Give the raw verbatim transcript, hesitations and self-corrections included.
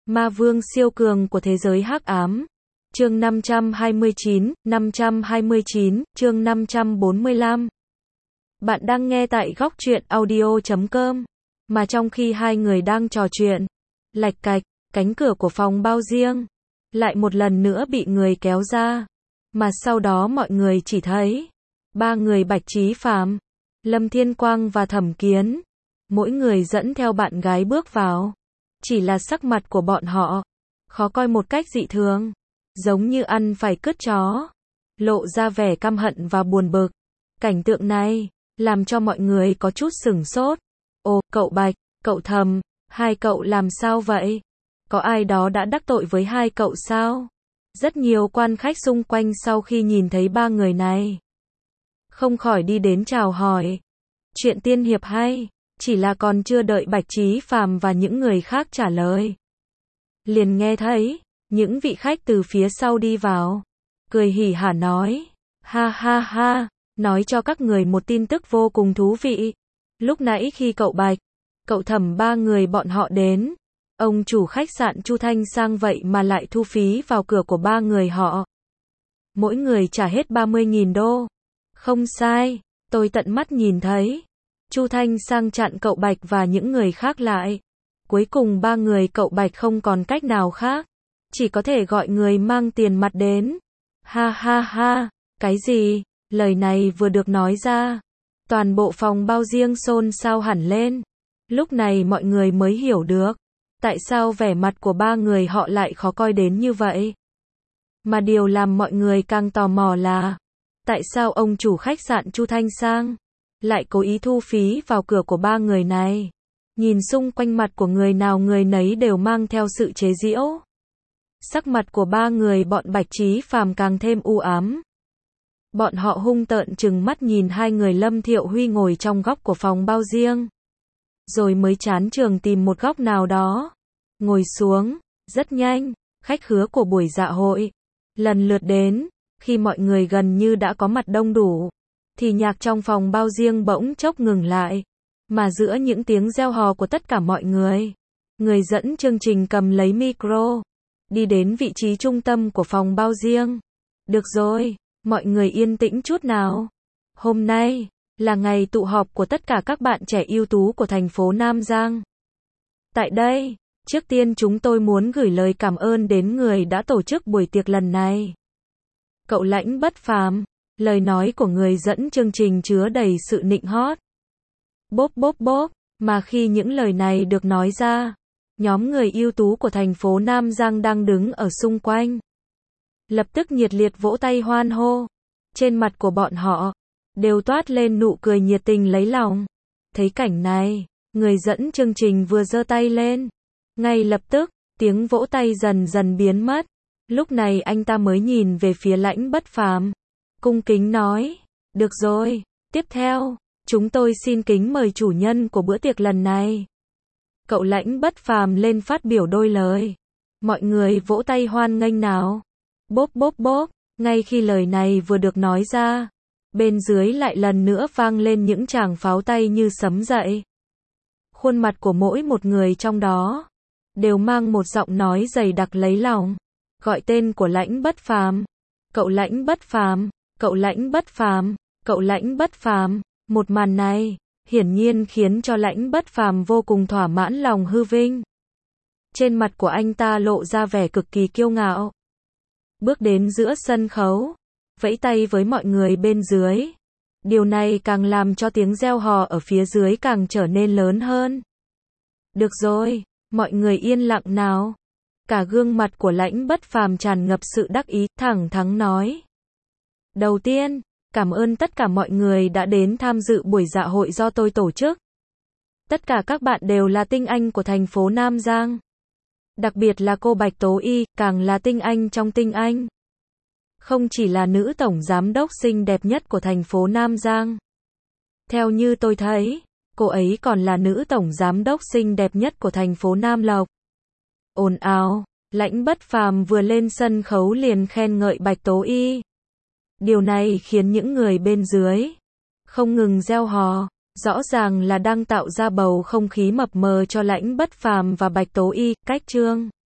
Ma vương siêu cường của thế giới hắc ám. Chương năm trăm hai mươi chín, năm trăm hai mươi chín, chương năm trăm bốn mươi lăm. Bạn đang nghe tại góc truyện audio chấm com. Mà trong khi hai người đang trò chuyện, lạch cạch, cánh cửa của phòng bao riêng lại một lần nữa bị người kéo ra. Mà sau đó mọi người chỉ thấy ba người Bạch Chí Phàm, Lâm Thiên Quang và Thẩm Kiến, mỗi người dẫn theo bạn gái bước vào. Chỉ là sắc mặt của bọn họ khó coi một cách dị thường, giống như ăn phải cứt chó, lộ ra vẻ căm hận và buồn bực. Cảnh tượng này làm cho mọi người có chút sửng sốt. Ồ, cậu Bạch, cậu Thẩm, hai cậu làm sao vậy? Có ai đó đã đắc tội với hai cậu sao? Rất nhiều quan khách xung quanh sau khi nhìn thấy ba người này không khỏi đi đến chào hỏi. Chuyện tiên hiệp hay, chỉ là còn chưa đợi Bạch Chí Phàm và những người khác trả lời, liền nghe thấy những vị khách từ phía sau đi vào, cười hỉ hả nói: ha ha ha, nói cho các người một tin tức vô cùng thú vị. Lúc nãy khi cậu Bạch, cậu Thẩm ba người bọn họ đến, ông chủ khách sạn Chu Thanh Sang vậy mà lại thu phí vào cửa của ba người họ. Mỗi người trả hết ba mươi nghìn đô. Không sai, tôi tận mắt nhìn thấy. Chu Thanh Sang chặn cậu Bạch và những người khác lại. Cuối cùng ba người cậu Bạch không còn cách nào khác, chỉ có thể gọi người mang tiền mặt đến. Ha ha ha, cái gì? Lời này vừa được nói ra, toàn bộ phòng bao riêng xôn xao hẳn lên. Lúc này mọi người mới hiểu được tại sao vẻ mặt của ba người họ lại khó coi đến như vậy. Mà điều làm mọi người càng tò mò là tại sao ông chủ khách sạn Chu Thanh Sang lại cố ý thu phí vào cửa của ba người này. Nhìn xung quanh mặt của người nào người nấy đều mang theo sự chế giễu. Sắc mặt của ba người bọn Bạch Chí Phàm càng thêm u ám. Bọn họ hung tợn trừng mắt nhìn hai người Lâm Thiệu Huy ngồi trong góc của phòng bao riêng. Rồi mới chán trường tìm một góc nào đó ngồi xuống. Rất nhanh, khách khứa của buổi dạ hội lần lượt đến. Khi mọi người gần như đã có mặt đông đủ, thì nhạc trong phòng bao riêng bỗng chốc ngừng lại. Mà giữa những tiếng reo hò của tất cả mọi người, người dẫn chương trình cầm lấy micro, đi đến vị trí trung tâm của phòng bao riêng. Được rồi, mọi người yên tĩnh chút nào. Hôm nay là ngày tụ họp của tất cả các bạn trẻ ưu tú của thành phố Nam Giang. Tại đây, trước tiên chúng tôi muốn gửi lời cảm ơn đến người đã tổ chức buổi tiệc lần này. Cậu Lãnh Bất Phàm. Lời nói của người dẫn chương trình chứa đầy sự nịnh hót. Bốp bốp bốp, mà khi những lời này được nói ra, nhóm người ưu tú của thành phố Nam Giang đang đứng ở xung quanh lập tức nhiệt liệt vỗ tay hoan hô. Trên mặt của bọn họ đều toát lên nụ cười nhiệt tình lấy lòng. Thấy cảnh này, người dẫn chương trình vừa giơ tay lên, ngay lập tức tiếng vỗ tay dần dần biến mất. Lúc này anh ta mới nhìn về phía Lãnh Bất Phàm, cung kính nói: được rồi, tiếp theo, chúng tôi xin kính mời chủ nhân của bữa tiệc lần này. Cậu Lãnh Bất Phàm lên phát biểu đôi lời. Mọi người vỗ tay hoan nghênh nào. Bốp bốp bốp, ngay khi lời này vừa được nói ra, bên dưới lại lần nữa vang lên những tràng pháo tay như sấm dậy. Khuôn mặt của mỗi một người trong đó đều mang một giọng nói dày đặc lấy lòng, gọi tên của Lãnh Bất Phàm. Cậu Lãnh Bất Phàm, cậu Lãnh Bất Phàm, cậu Lãnh Bất Phàm. Một màn này hiển nhiên khiến cho Lãnh Bất Phàm vô cùng thỏa mãn lòng hư vinh. Trên mặt của anh ta lộ ra vẻ cực kỳ kiêu ngạo. Bước đến giữa sân khấu, vẫy tay với mọi người bên dưới. Điều này càng làm cho tiếng reo hò ở phía dưới càng trở nên lớn hơn. Được rồi, mọi người yên lặng nào. Cả gương mặt của Lãnh Bất Phàm tràn ngập sự đắc ý, thẳng thắn nói: đầu tiên, cảm ơn tất cả mọi người đã đến tham dự buổi dạ hội do tôi tổ chức. Tất cả các bạn đều là tinh anh của thành phố Nam Giang. Đặc biệt là cô Bạch Tố Y, càng là tinh anh trong tinh anh. Không chỉ là nữ tổng giám đốc xinh đẹp nhất của thành phố Nam Giang. Theo như tôi thấy, cô ấy còn là nữ tổng giám đốc xinh đẹp nhất của thành phố Nam Lộc. Ồn ào, Lãnh Bất Phàm vừa lên sân khấu liền khen ngợi Bạch Tố Y. Điều này khiến những người bên dưới không ngừng reo hò, rõ ràng là đang tạo ra bầu không khí mập mờ cho Lãnh Bất Phàm và Bạch Tố Y. Cách chương